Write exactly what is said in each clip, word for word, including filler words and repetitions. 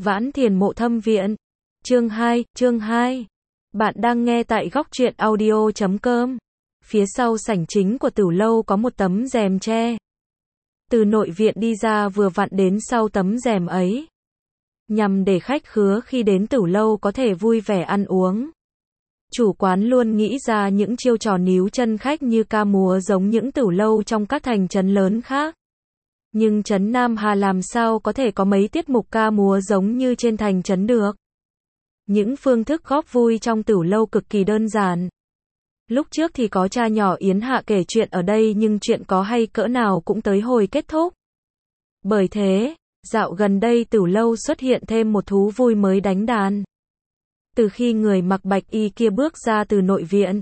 Vãn Thiền Mộ Thâm Viện. Chương hai, chương hai. Bạn đang nghe tại góc truyện audio chấm com. Phía sau sảnh chính của Tửu lâu có một tấm rèm tre. Từ nội viện đi ra vừa vặn đến sau tấm rèm ấy. Nhằm để khách khứa khi đến Tửu lâu có thể vui vẻ ăn uống. Chủ quán luôn nghĩ ra những chiêu trò níu chân khách như ca múa giống những Tửu lâu trong các thành trấn lớn khác. Nhưng trấn Nam Hà làm sao có thể có mấy tiết mục ca múa giống như trên thành trấn được. Những phương thức góp vui trong Tửu lâu cực kỳ đơn giản. Lúc trước thì có cha nhỏ Yến Hạ kể chuyện ở đây nhưng chuyện có hay cỡ nào cũng tới hồi kết thúc. Bởi thế, dạo gần đây Tửu lâu xuất hiện thêm một thú vui mới đánh đàn. Từ khi người mặc bạch y kia bước ra từ nội viện,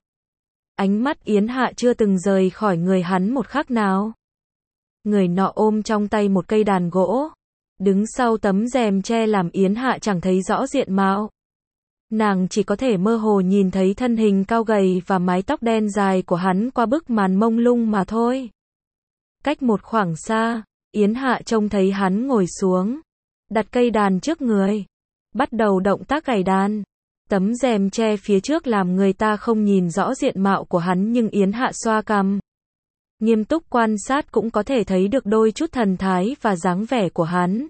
ánh mắt Yến Hạ chưa từng rời khỏi người hắn một khắc nào. Người nọ ôm trong tay một cây đàn gỗ, đứng sau tấm rèm tre làm Yến Hạ chẳng thấy rõ diện mạo. Nàng chỉ có thể mơ hồ nhìn thấy thân hình cao gầy và mái tóc đen dài của hắn qua bức màn mông lung mà thôi. Cách một khoảng xa, Yến Hạ trông thấy hắn ngồi xuống, đặt cây đàn trước người, bắt đầu động tác gảy đàn. Tấm rèm tre phía trước làm người ta không nhìn rõ diện mạo của hắn nhưng Yến Hạ xoa cằm. Nghiêm túc quan sát cũng có thể thấy được đôi chút thần thái và dáng vẻ của hắn.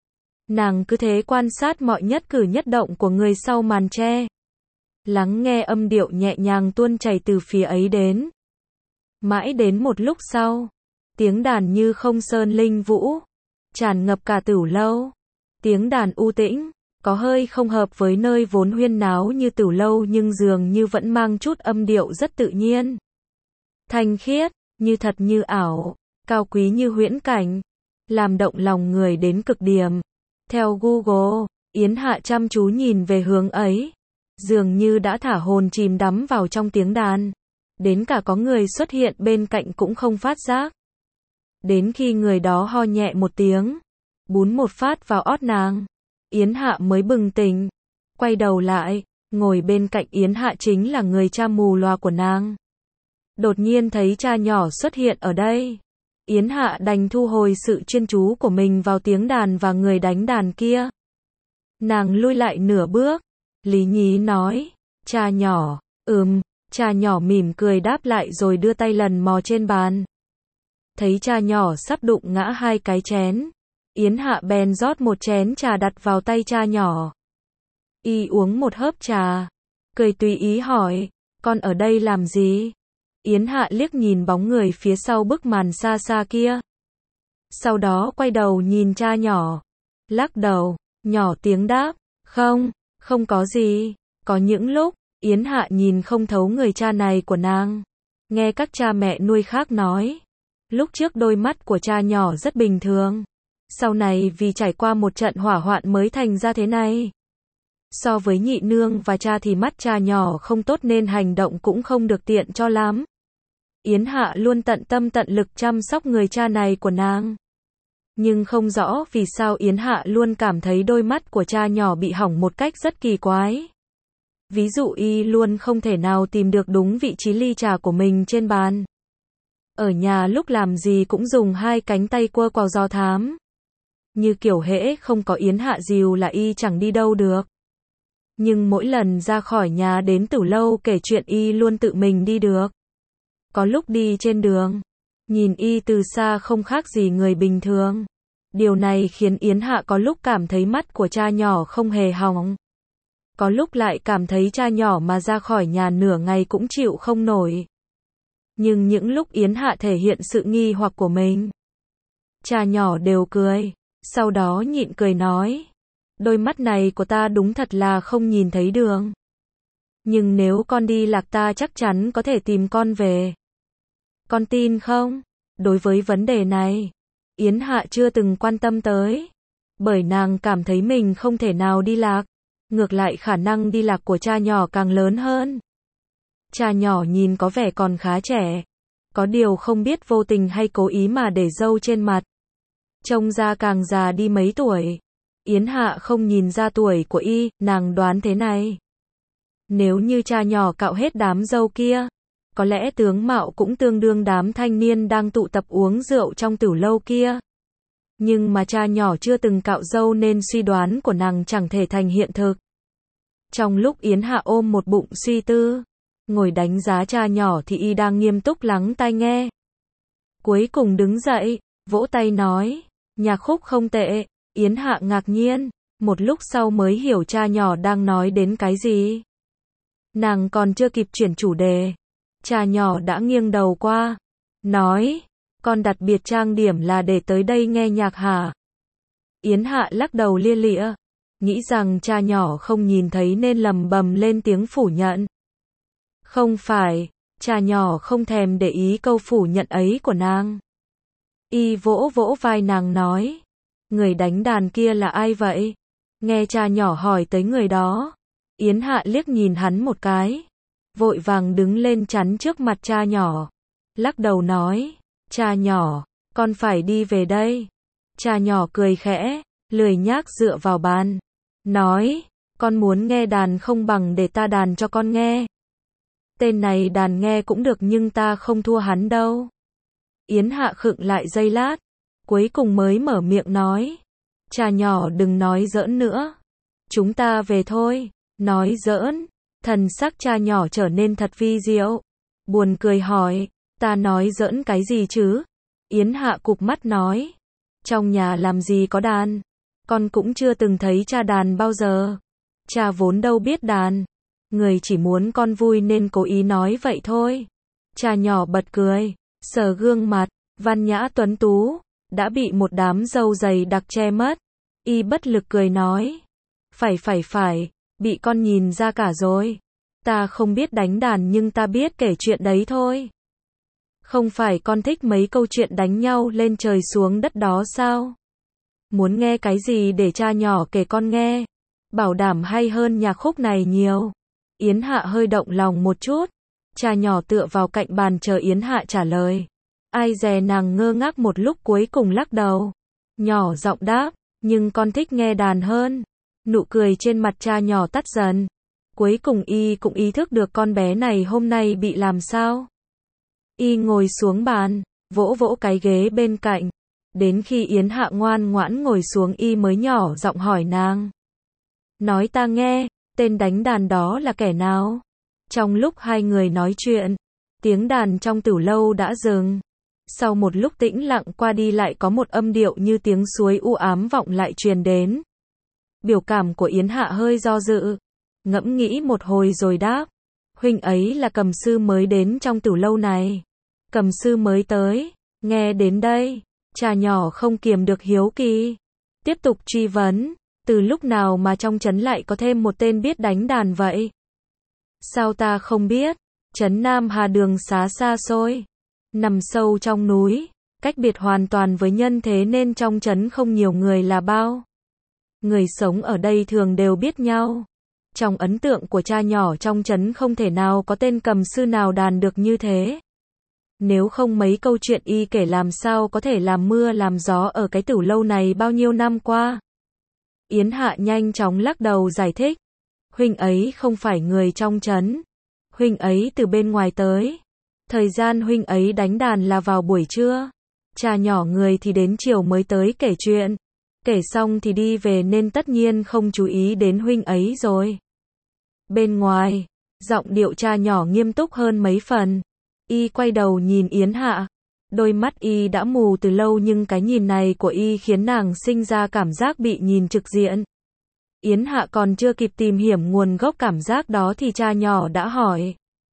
Nàng cứ thế quan sát mọi nhất cử nhất động của người sau màn tre. Lắng nghe âm điệu nhẹ nhàng tuôn chảy từ phía ấy đến. Mãi đến một lúc sau, tiếng đàn như không sơn linh vũ, tràn ngập cả Tửu lâu. Tiếng đàn u tĩnh, có hơi không hợp với nơi vốn huyên náo như Tửu lâu nhưng dường như vẫn mang chút âm điệu rất tự nhiên. Thanh khiết, như thật như ảo, cao quý như huyễn cảnh, làm động lòng người đến cực điểm. Theo Google, Yến Hạ chăm chú nhìn về hướng ấy, dường như đã thả hồn chìm đắm vào trong tiếng đàn, đến cả có người xuất hiện bên cạnh cũng không phát giác. Đến khi người đó ho nhẹ một tiếng, bún một phát vào ót nàng, Yến Hạ mới bừng tỉnh, quay đầu lại, ngồi bên cạnh Yến Hạ chính là người cha mù lòa của nàng. Đột nhiên thấy cha nhỏ xuất hiện ở đây, Yến Hạ đành thu hồi sự chuyên chú của mình vào tiếng đàn và người đánh đàn kia. Nàng lui lại nửa bước, lý nhí nói, cha nhỏ, ừm, cha nhỏ mỉm cười đáp lại rồi đưa tay lần mò trên bàn. Thấy cha nhỏ sắp đụng ngã hai cái chén, Yến Hạ bèn rót một chén trà đặt vào tay cha nhỏ. Y uống một hớp trà, cười tùy ý hỏi, con ở đây làm gì? Yến Hạ liếc nhìn bóng người phía sau bức màn xa xa kia. Sau đó quay đầu nhìn cha nhỏ. Lắc đầu, nhỏ tiếng đáp, không, không có gì. Có những lúc, Yến Hạ nhìn không thấu người cha này của nàng. Nghe các cha mẹ nuôi khác nói. Lúc trước đôi mắt của cha nhỏ rất bình thường. Sau này vì trải qua một trận hỏa hoạn mới thành ra thế này. So với nhị nương và cha thì mắt cha nhỏ không tốt nên hành động cũng không được tiện cho lắm. Yến Hạ luôn tận tâm tận lực chăm sóc người cha này của nàng. Nhưng không rõ vì sao Yến Hạ luôn cảm thấy đôi mắt của cha nhỏ bị hỏng một cách rất kỳ quái. Ví dụ y luôn không thể nào tìm được đúng vị trí ly trà của mình trên bàn. Ở nhà lúc làm gì cũng dùng hai cánh tay quơ quào do thám. Như kiểu hễ không có Yến Hạ dìu là y chẳng đi đâu được. Nhưng mỗi lần ra khỏi nhà đến Tửu lâu kể chuyện y luôn tự mình đi được. Có lúc đi trên đường, nhìn y từ xa không khác gì người bình thường. Điều này khiến Yến Hạ có lúc cảm thấy mắt của cha nhỏ không hề hỏng. Có lúc lại cảm thấy cha nhỏ mà ra khỏi nhà nửa ngày cũng chịu không nổi. Nhưng những lúc Yến Hạ thể hiện sự nghi hoặc của mình, cha nhỏ đều cười, sau đó nhịn cười nói, đôi mắt này của ta đúng thật là không nhìn thấy đường. Nhưng nếu con đi lạc ta chắc chắn có thể tìm con về. Con tin không? Đối với vấn đề này, Yến Hạ chưa từng quan tâm tới. Bởi nàng cảm thấy mình không thể nào đi lạc. Ngược lại khả năng đi lạc của cha nhỏ càng lớn hơn. Cha nhỏ nhìn có vẻ còn khá trẻ. Có điều không biết vô tình hay cố ý mà để râu trên mặt. Trông ra càng già đi mấy tuổi. Yến Hạ không nhìn ra tuổi của y, nàng đoán thế này. Nếu như cha nhỏ cạo hết đám râu kia, có lẽ tướng mạo cũng tương đương đám thanh niên đang tụ tập uống rượu trong Tửu lâu kia. Nhưng mà cha nhỏ chưa từng cạo râu nên suy đoán của nàng chẳng thể thành hiện thực. Trong lúc Yến Hạ ôm một bụng suy tư, ngồi đánh giá cha nhỏ thì y đang nghiêm túc lắng tai nghe. Cuối cùng đứng dậy, vỗ tay nói, nhạc khúc không tệ. Yến Hạ ngạc nhiên, một lúc sau mới hiểu cha nhỏ đang nói đến cái gì. Nàng còn chưa kịp chuyển chủ đề, cha nhỏ đã nghiêng đầu qua, nói, con đặc biệt trang điểm là để tới đây nghe nhạc hả? Yến Hạ lắc đầu lia lịa, nghĩ rằng cha nhỏ không nhìn thấy nên lầm bầm lên tiếng phủ nhận. Không phải, cha nhỏ không thèm để ý câu phủ nhận ấy của nàng. Y vỗ vỗ vai nàng nói, người đánh đàn kia là ai vậy? Nghe cha nhỏ hỏi tới người đó, Yến Hạ liếc nhìn hắn một cái, vội vàng đứng lên chắn trước mặt cha nhỏ, lắc đầu nói, cha nhỏ, con phải đi về đây. Cha nhỏ cười khẽ, lười nhác dựa vào bàn, nói, con muốn nghe đàn không bằng để ta đàn cho con nghe. Tên này đàn nghe cũng được nhưng ta không thua hắn đâu. Yến Hạ khựng lại giây lát, cuối cùng mới mở miệng nói, cha nhỏ đừng nói giỡn nữa, chúng ta về thôi. Nói giỡn, thần sắc cha nhỏ trở nên thật vi diệu, buồn cười hỏi, ta nói giỡn cái gì chứ? Yến Hạ cụp mắt nói, trong nhà làm gì có đàn, con cũng chưa từng thấy cha đàn bao giờ, cha vốn đâu biết đàn, người chỉ muốn con vui nên cố ý nói vậy thôi. Cha nhỏ bật cười, sờ gương mặt, văn nhã tuấn tú, đã bị một đám râu dày đặc che mất, y bất lực cười nói, phải phải phải, bị con nhìn ra cả rồi, ta không biết đánh đàn nhưng ta biết kể chuyện đấy thôi. Không phải con thích mấy câu chuyện đánh nhau lên trời xuống đất đó sao? Muốn nghe cái gì để cha nhỏ kể con nghe, bảo đảm hay hơn nhạc khúc này nhiều. Yến Hạ hơi động lòng một chút, cha nhỏ tựa vào cạnh bàn chờ Yến Hạ trả lời. Ai dè nàng ngơ ngác một lúc cuối cùng lắc đầu, nhỏ giọng đáp, nhưng con thích nghe đàn hơn. Nụ cười trên mặt cha nhỏ tắt dần, cuối cùng y cũng ý thức được con bé này hôm nay bị làm sao. Y ngồi xuống bàn, vỗ vỗ cái ghế bên cạnh, đến khi Yến Hạ ngoan ngoãn ngồi xuống y mới nhỏ giọng hỏi nàng. Nói ta nghe, tên đánh đàn đó là kẻ nào? Trong lúc hai người nói chuyện, tiếng đàn trong tửu lâu đã dừng. Sau một lúc tĩnh lặng qua đi lại có một âm điệu như tiếng suối u ám vọng lại truyền đến. Biểu cảm của Yến Hạ hơi do dự, ngẫm nghĩ một hồi rồi đáp, huynh ấy là cầm sư mới đến trong tửu lâu này. Cầm sư mới tới, nghe đến đây, cha nhỏ không kiềm được hiếu kỳ, tiếp tục truy vấn, từ lúc nào mà trong trấn lại có thêm một tên biết đánh đàn vậy? Sao ta không biết, trấn Nam Hà đường xá xa xôi, nằm sâu trong núi, cách biệt hoàn toàn với nhân thế nên trong trấn không nhiều người là bao. Người sống ở đây thường đều biết nhau. Trong ấn tượng của cha nhỏ trong trấn không thể nào có tên cầm sư nào đàn được như thế. Nếu không mấy câu chuyện y kể làm sao có thể làm mưa làm gió ở cái tửu lâu này bao nhiêu năm qua. Yến Hạ nhanh chóng lắc đầu giải thích. Huynh ấy không phải người trong trấn. Huynh ấy từ bên ngoài tới. Thời gian huynh ấy đánh đàn là vào buổi trưa. Cha nhỏ người thì đến chiều mới tới kể chuyện. Kể xong thì đi về nên tất nhiên không chú ý đến huynh ấy rồi. Bên ngoài, giọng điệu cha nhỏ nghiêm túc hơn mấy phần. Y quay đầu nhìn Yến Hạ. Đôi mắt y đã mù từ lâu nhưng cái nhìn này của y khiến nàng sinh ra cảm giác bị nhìn trực diện. Yến Hạ còn chưa kịp tìm hiểu nguồn gốc cảm giác đó thì cha nhỏ đã hỏi.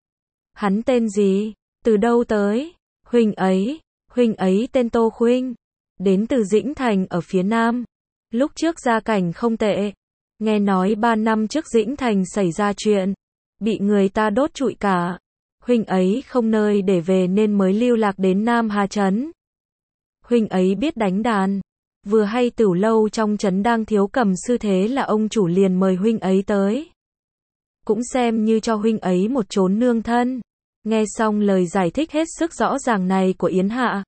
Hắn tên gì? Từ đâu tới? Huynh ấy, huynh ấy tên Tô Khuynh. Đến từ Dĩnh Thành ở phía Nam. Lúc trước gia cảnh không tệ. Nghe nói ba năm trước Dĩnh Thành xảy ra chuyện. Bị người ta đốt trụi cả. Huynh ấy không nơi để về nên mới lưu lạc đến Nam Hà Trấn. Huynh ấy biết đánh đàn. Vừa hay tửu lâu trong trấn đang thiếu cầm sư thế là ông chủ liền mời huynh ấy tới. Cũng xem như cho huynh ấy một chốn nương thân. Nghe xong lời giải thích hết sức rõ ràng này của Yến Hạ.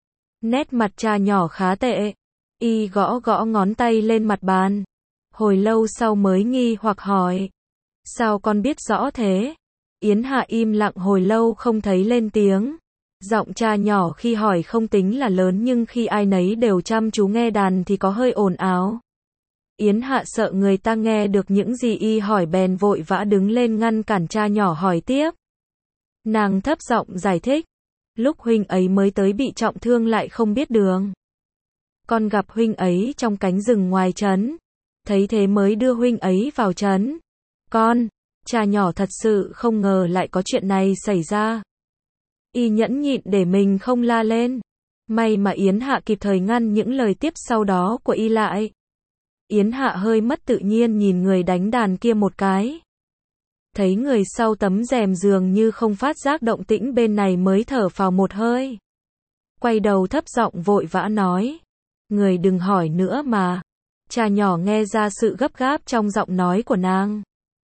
Nét mặt cha nhỏ khá tệ. Y gõ gõ ngón tay lên mặt bàn. Hồi lâu sau mới nghi hoặc hỏi. Sao con biết rõ thế? Yến Hạ im lặng hồi lâu không thấy lên tiếng. Giọng cha nhỏ khi hỏi không tính là lớn nhưng khi ai nấy đều chăm chú nghe đàn thì có hơi ồn ào. Yến Hạ sợ người ta nghe được những gì y hỏi bèn vội vã đứng lên ngăn cản cha nhỏ hỏi tiếp. Nàng thấp giọng giải thích. Lúc huynh ấy mới tới bị trọng thương lại không biết đường. Con gặp huynh ấy trong cánh rừng ngoài trấn. Thấy thế mới đưa huynh ấy vào trấn. Con, cha nhỏ thật sự không ngờ lại có chuyện này xảy ra. Y nhẫn nhịn để mình không la lên. May mà Yến Hạ kịp thời ngăn những lời tiếp sau đó của y lại. Yến Hạ hơi mất tự nhiên nhìn người đánh đàn kia một cái. Thấy người sau tấm rèm giường như không phát giác động tĩnh bên này mới thở phào một hơi. Quay đầu thấp giọng vội vã nói. Người đừng hỏi nữa mà. Cha nhỏ nghe ra sự gấp gáp trong giọng nói của nàng.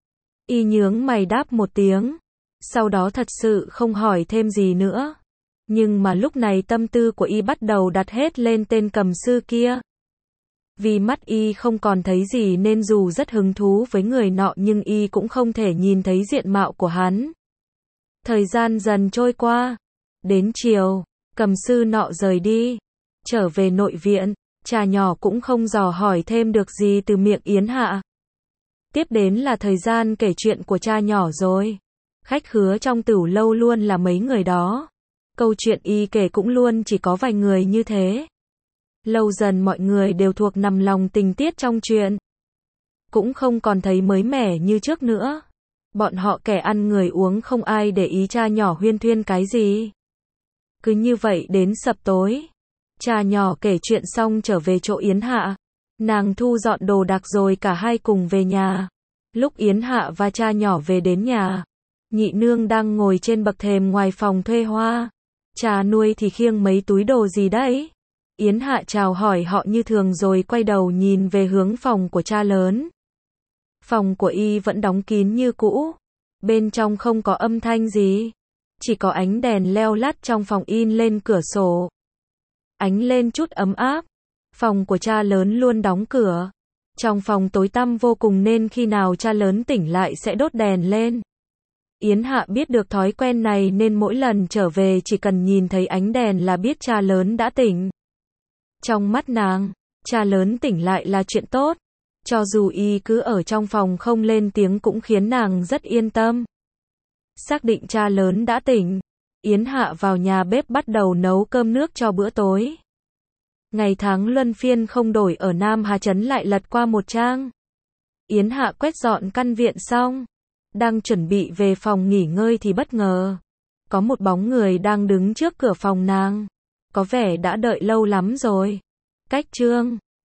Y nhướng mày đáp một tiếng. Sau đó thật sự không hỏi thêm gì nữa. Nhưng mà lúc này tâm tư của y bắt đầu đặt hết lên tên cầm sư kia. Vì mắt y không còn thấy gì nên dù rất hứng thú với người nọ nhưng y cũng không thể nhìn thấy diện mạo của hắn. Thời gian dần trôi qua. Đến chiều, cầm sư nọ rời đi. Trở về nội viện, cha nhỏ cũng không dò hỏi thêm được gì từ miệng Yến Hạ. Tiếp đến là thời gian kể chuyện của cha nhỏ rồi. Khách khứa trong tửu lâu luôn là mấy người đó. Câu chuyện y kể cũng luôn chỉ có vài người như thế. Lâu dần mọi người đều thuộc nằm lòng tình tiết trong chuyện. Cũng không còn thấy mới mẻ như trước nữa. Bọn họ kẻ ăn người uống không ai để ý cha nhỏ huyên thuyên cái gì. Cứ như vậy đến sập tối. Cha nhỏ kể chuyện xong trở về chỗ Yến Hạ. Nàng thu dọn đồ đạc rồi cả hai cùng về nhà. Lúc Yến Hạ và cha nhỏ về đến nhà, nhị nương đang ngồi trên bậc thềm ngoài phòng thuê hoa. Cha nuôi thì khiêng mấy túi đồ gì đấy? Yến Hạ chào hỏi họ như thường rồi quay đầu nhìn về hướng phòng của cha lớn. Phòng của y vẫn đóng kín như cũ. Bên trong không có âm thanh gì. Chỉ có ánh đèn leo lắt trong phòng in lên cửa sổ. Ánh lên chút ấm áp. Phòng của cha lớn luôn đóng cửa. Trong phòng tối tăm vô cùng nên khi nào cha lớn tỉnh lại sẽ đốt đèn lên. Yến Hạ biết được thói quen này nên mỗi lần trở về chỉ cần nhìn thấy ánh đèn là biết cha lớn đã tỉnh. Trong mắt nàng, cha lớn tỉnh lại là chuyện tốt. Cho dù y cứ ở trong phòng không lên tiếng cũng khiến nàng rất yên tâm. Xác định cha lớn đã tỉnh, Yến Hạ vào nhà bếp bắt đầu nấu cơm nước cho bữa tối. Ngày tháng luân phiên không đổi ở Nam Hà Trấn lại lật qua một trang. Yến Hạ quét dọn căn viện xong, đang chuẩn bị về phòng nghỉ ngơi thì bất ngờ. Có một bóng người đang đứng trước cửa phòng nàng. Có vẻ đã đợi lâu lắm rồi. Cách chương